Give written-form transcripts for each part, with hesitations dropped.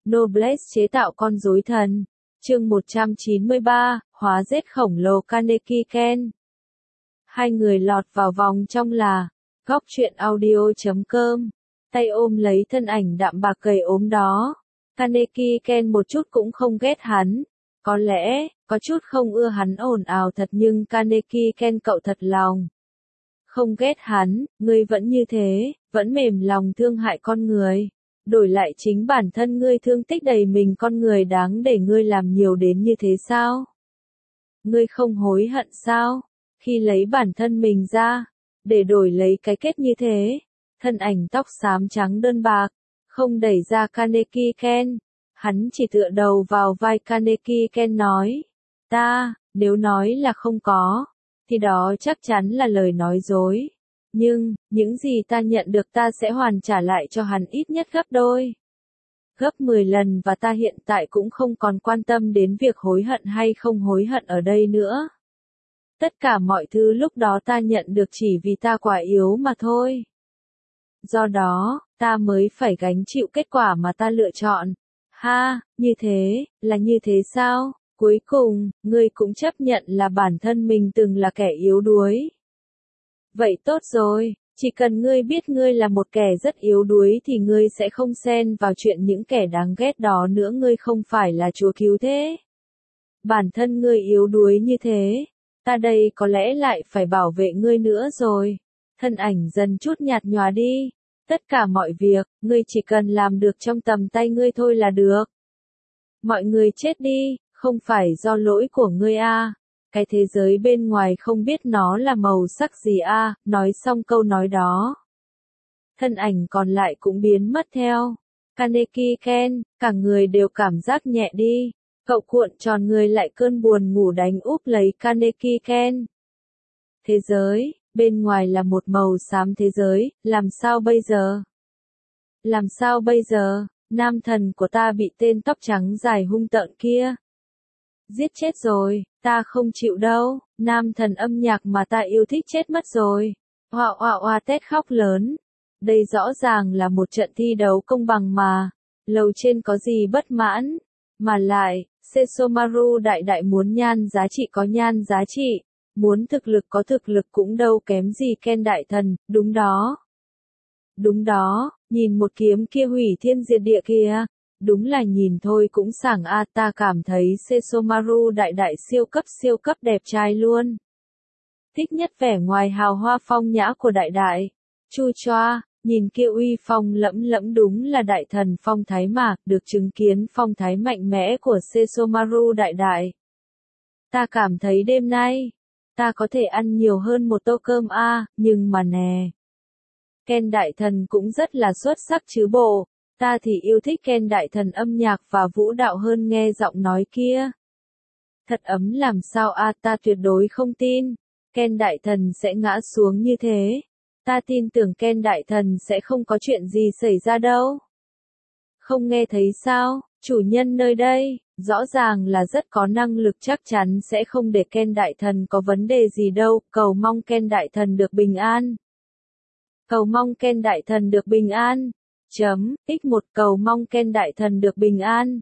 Noblesse chế tạo con rối thần. Chương 193, hóa rết khổng lồ Kaneki Ken. Hai người lọt vào vòng trong là góc truyện audio.com, tay ôm lấy thân ảnh đạm bạc gầy ốm đó. Kaneki Ken một chút cũng không ghét hắn, có lẽ, có chút không ưa hắn ồn ào thật nhưng Kaneki Ken cậu thật lòng. Không ghét hắn, ngươi vẫn như thế, vẫn mềm lòng thương hại con người. Đổi lại chính bản thân ngươi thương tích đầy mình con người đáng để ngươi làm nhiều đến như thế sao? Ngươi không hối hận sao? Khi lấy bản thân mình ra, để đổi lấy cái kết như thế. Thân ảnh tóc xám trắng đơn bạc, không đẩy ra Kaneki Ken. Hắn chỉ tựa đầu vào vai Kaneki Ken nói. Nếu nói là không có, thì đó chắc chắn là lời nói dối. Nhưng, những gì ta nhận được ta sẽ hoàn trả lại cho hắn ít nhất gấp đôi. Gấp 10 lần và ta hiện tại cũng không còn quan tâm đến việc hối hận hay không hối hận ở đây nữa. Tất cả mọi thứ lúc đó ta nhận được chỉ vì ta quá yếu mà thôi. Do đó, ta mới phải gánh chịu kết quả mà ta lựa chọn. Như thế, là như thế sao? Cuối cùng, ngươi cũng chấp nhận là bản thân mình từng là kẻ yếu đuối. Vậy tốt rồi, chỉ cần ngươi biết ngươi là một kẻ rất yếu đuối thì ngươi sẽ không xen vào chuyện những kẻ đáng ghét đó nữa, ngươi không phải là Chúa cứu thế. Bản thân ngươi yếu đuối như thế, ta đây có lẽ lại phải bảo vệ ngươi nữa rồi. Thân ảnh dần chút nhạt nhòa đi, tất cả mọi việc, ngươi chỉ cần làm được trong tầm tay ngươi thôi là được. Mọi người chết đi, không phải do lỗi của ngươi à. Cái thế giới bên ngoài không biết nó là màu sắc gì à, nói xong câu nói đó. Thân ảnh còn lại cũng biến mất theo. Kaneki Ken, cả người đều cảm giác nhẹ đi. Cậu cuộn tròn người lại cơn buồn ngủ đánh úp lấy Kaneki Ken. Thế giới, bên ngoài là một màu xám thế giới, làm sao bây giờ? Làm sao bây giờ, nam thần của ta bị tên tóc trắng dài hung tợn kia giết chết rồi, ta không chịu đâu, nam thần âm nhạc mà ta yêu thích chết mất rồi. Hoa Tết khóc lớn. Đây rõ ràng là một trận thi đấu công bằng mà. Lầu trên có gì bất mãn. Mà lại, Sesomaru đại muốn nhan giá trị có nhan giá trị. Muốn thực lực có thực lực cũng đâu kém gì Ken đại thần, đúng đó. Đúng đó, nhìn một kiếm kia hủy thiên diệt địa kìa. Đúng là nhìn thôi cũng sảng a, ta cảm thấy Sesomaru đại siêu cấp đẹp trai luôn. Thích nhất vẻ ngoài hào hoa phong nhã của đại. Chu choa, nhìn kia uy phong lẫm đúng là đại thần phong thái mà, được chứng kiến phong thái mạnh mẽ của Sesomaru đại. Ta cảm thấy đêm nay, ta có thể ăn nhiều hơn một tô cơm a, nhưng mà nè. Ken đại thần cũng rất là xuất sắc chứ bộ. Ta thì yêu thích Ken đại thần âm nhạc và vũ đạo hơn nghe giọng nói kia. Thật ấm làm sao a, ta tuyệt đối không tin. Ken đại thần sẽ ngã xuống như thế. Ta tin tưởng Ken đại thần sẽ không có chuyện gì xảy ra đâu. Không nghe thấy sao, chủ nhân nơi đây, rõ ràng là rất có năng lực chắc chắn sẽ không để Ken đại thần có vấn đề gì đâu, cầu mong Ken đại thần được bình an. Cầu mong Ken đại thần được bình an. X1 cầu mong Ken đại thần được bình an.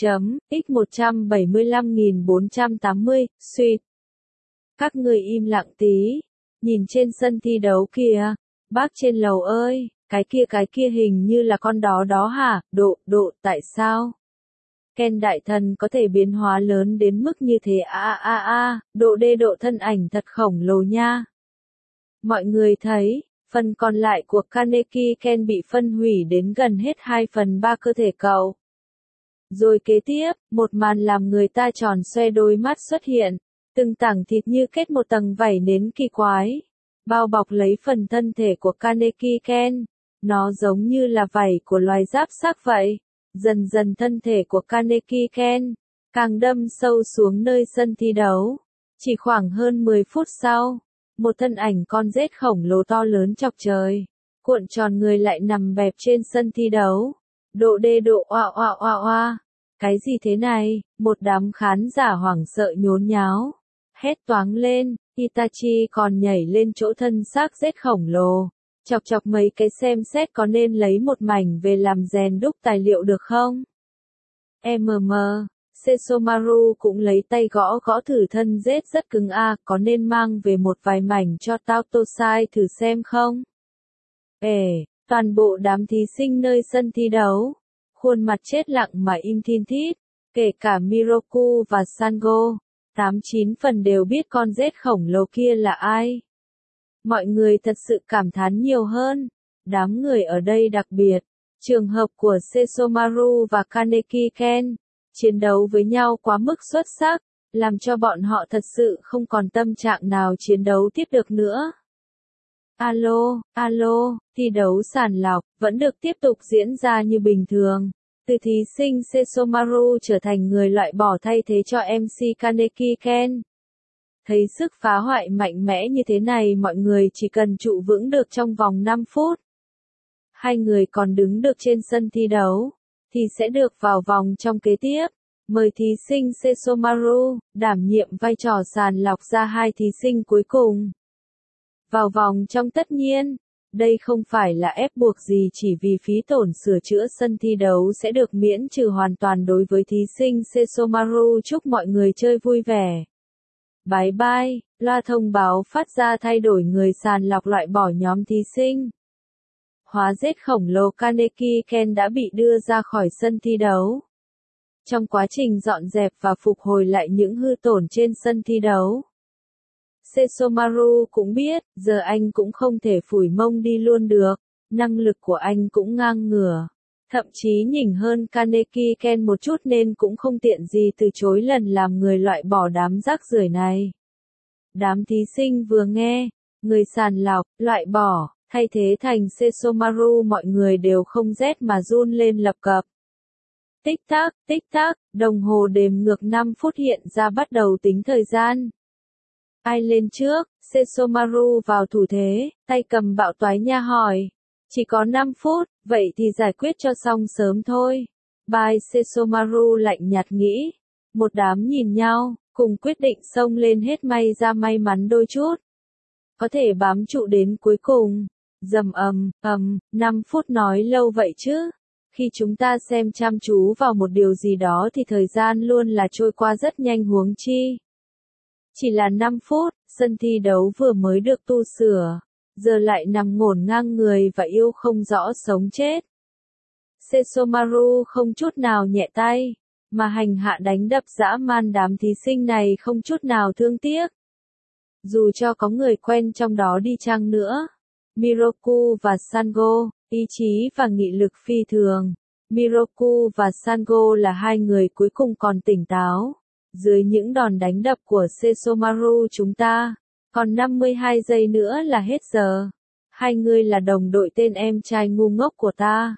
X175.480, suýt. Các người im lặng tí. Nhìn trên sân thi đấu kìa. Bác trên lầu ơi, cái kia hình như là con đó hả? Tại sao? Ken đại thần có thể biến hóa lớn đến mức như thế độ thân ảnh thật khổng lồ nha. Mọi người thấy. Phần còn lại của Kaneki Ken bị phân hủy đến gần hết 2/3 cơ thể cậu. Rồi kế tiếp, một màn làm người ta tròn xoe đôi mắt xuất hiện. Từng tảng thịt như kết một tầng vảy nến kỳ quái. Bao bọc lấy phần thân thể của Kaneki Ken. Nó giống như là vảy của loài giáp xác vậy. Dần dần thân thể của Kaneki Ken càng đâm sâu xuống nơi sân thi đấu. Chỉ khoảng hơn 10 phút sau. Một thân ảnh con rết khổng lồ to lớn chọc trời, cuộn tròn người lại nằm bẹp trên sân thi đấu. Oa. Cái gì thế này? Một đám khán giả hoảng sợ nhốn nháo. Hét toáng lên, Itachi còn nhảy lên chỗ thân xác rết khổng lồ. Chọc mấy cái xem xét có nên lấy một mảnh về làm rèn đúc tài liệu được không? Sesomaru cũng lấy tay gõ gõ thử thân rết rất cứng có nên mang về một vài mảnh cho tao Tosai thử xem không? Toàn bộ đám thí sinh nơi sân thi đấu, khuôn mặt chết lặng mà im thin thít, kể cả Miroku và Sango, 89 phần đều biết con rết khổng lồ kia là ai. Mọi người thật sự cảm thán nhiều hơn, đám người ở đây đặc biệt, trường hợp của Sesomaru và Kaneki Ken, chiến đấu với nhau quá mức xuất sắc, làm cho bọn họ thật sự không còn tâm trạng nào chiến đấu tiếp được nữa. Alo, thi đấu sàng lọc, vẫn được tiếp tục diễn ra như bình thường. Từ thí sinh Sesomaru trở thành người loại bỏ thay thế cho MC Kaneki Ken. Thấy sức phá hoại mạnh mẽ như thế này mọi người chỉ cần trụ vững được trong vòng 5 phút. Hai người còn đứng được trên sân thi đấu, thì sẽ được vào vòng trong kế tiếp. Mời thí sinh Sesomaru, đảm nhiệm vai trò sàng lọc ra hai thí sinh cuối cùng. Vào vòng trong tất nhiên, đây không phải là ép buộc gì chỉ vì phí tổn sửa chữa sân thi đấu sẽ được miễn trừ hoàn toàn đối với thí sinh Sesomaru. Chúc mọi người chơi vui vẻ. Bye bye, loa thông báo phát ra thay đổi người sàng lọc loại bỏ nhóm thí sinh. Hóa rết khổng lồ Kaneki Ken đã bị đưa ra khỏi sân thi đấu. Trong quá trình dọn dẹp và phục hồi lại những hư tổn trên sân thi đấu, Sesomaru cũng biết, giờ anh cũng không thể phủi mông đi luôn được, năng lực của anh cũng ngang ngửa. Thậm chí nhỉnh hơn Kaneki Ken một chút nên cũng không tiện gì từ chối lần làm người loại bỏ đám rác rưởi này. Đám thí sinh vừa nghe, người sàng lọc, loại bỏ, thay thế thành Sesomaru mọi người đều không rét mà run lên lập cập. Tích tắc, đồng hồ đếm ngược 5 phút hiện ra bắt đầu tính thời gian. Ai lên trước? Sesomaru vào thủ thế, tay cầm bạo toái nha hỏi. Chỉ có 5 phút, vậy thì giải quyết cho xong sớm thôi. Bye Sesomaru lạnh nhạt nghĩ. Một đám nhìn nhau, cùng quyết định xông lên hết may ra may mắn đôi chút. Có thể bám trụ đến cuối cùng. Dầm 5 phút nói lâu vậy chứ. Khi chúng ta xem chăm chú vào một điều gì đó thì thời gian luôn là trôi qua rất nhanh huống chi. Chỉ là 5 phút, sân thi đấu vừa mới được tu sửa, giờ lại nằm ngổn ngang người và yêu không rõ sống chết. Sesomaru không chút nào nhẹ tay, mà hành hạ đánh đập dã man đám thí sinh này không chút nào thương tiếc. Dù cho có người quen trong đó đi chăng nữa, Miroku và Sango, ý chí và nghị lực phi thường. Miroku và Sango là hai người cuối cùng còn tỉnh táo. Dưới những đòn đánh đập của Sesomaru chúng ta, còn 52 giây nữa là hết giờ. Hai người là đồng đội tên em trai ngu ngốc của ta.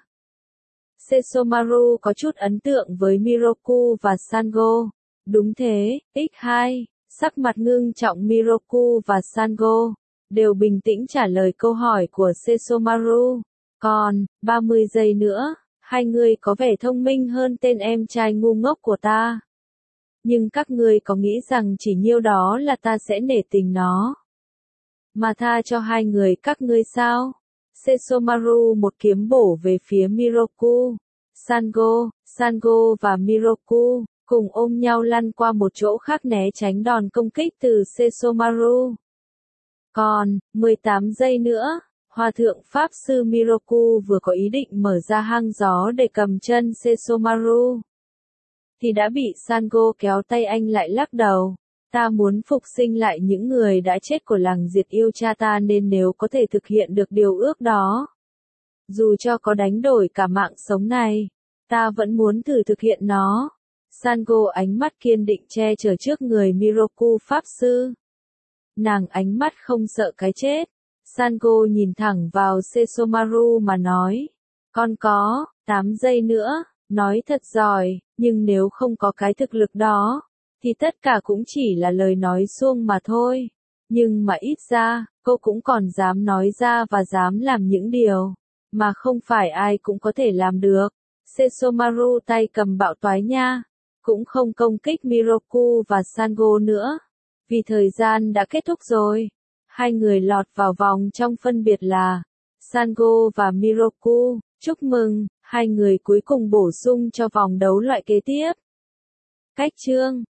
Sesomaru có chút ấn tượng với Miroku và Sango. Đúng thế, x2, sắc mặt ngưng trọng Miroku và Sango, đều bình tĩnh trả lời câu hỏi của Sesomaru. Còn, 30 giây nữa, hai người có vẻ thông minh hơn tên em trai ngu ngốc của ta. Nhưng các ngươi có nghĩ rằng chỉ nhiêu đó là ta sẽ nể tình nó, mà tha cho hai người các ngươi sao? Sesomaru một kiếm bổ về phía Miroku. Sango và Miroku cùng ôm nhau lăn qua một chỗ khác né tránh đòn công kích từ Sesomaru. Còn, 18 giây nữa, Hòa thượng Pháp sư Miroku vừa có ý định mở ra hang gió để cầm chân Sesomaru, thì đã bị Sango kéo tay anh lại lắc đầu. Ta muốn phục sinh lại những người đã chết của làng diệt yêu cha ta nên nếu có thể thực hiện được điều ước đó, dù cho có đánh đổi cả mạng sống này, ta vẫn muốn thử thực hiện nó. Sango ánh mắt kiên định che chở trước người Miroku Pháp sư. Nàng ánh mắt không sợ cái chết. Sango nhìn thẳng vào Sesomaru mà nói. Con có 8 giây nữa, nói thật giỏi, nhưng nếu không có cái thực lực đó, thì tất cả cũng chỉ là lời nói suông mà thôi. Nhưng mà ít ra, cô cũng còn dám nói ra và dám làm những điều mà không phải ai cũng có thể làm được. Sesomaru tay cầm bạo toái nha, cũng không công kích Miroku và Sango nữa, vì thời gian đã kết thúc rồi. Hai người lọt vào vòng trong phân biệt là Sango và Miroku. Chúc mừng, Hai người cuối cùng bổ sung cho vòng đấu loại kế tiếp. Cách chương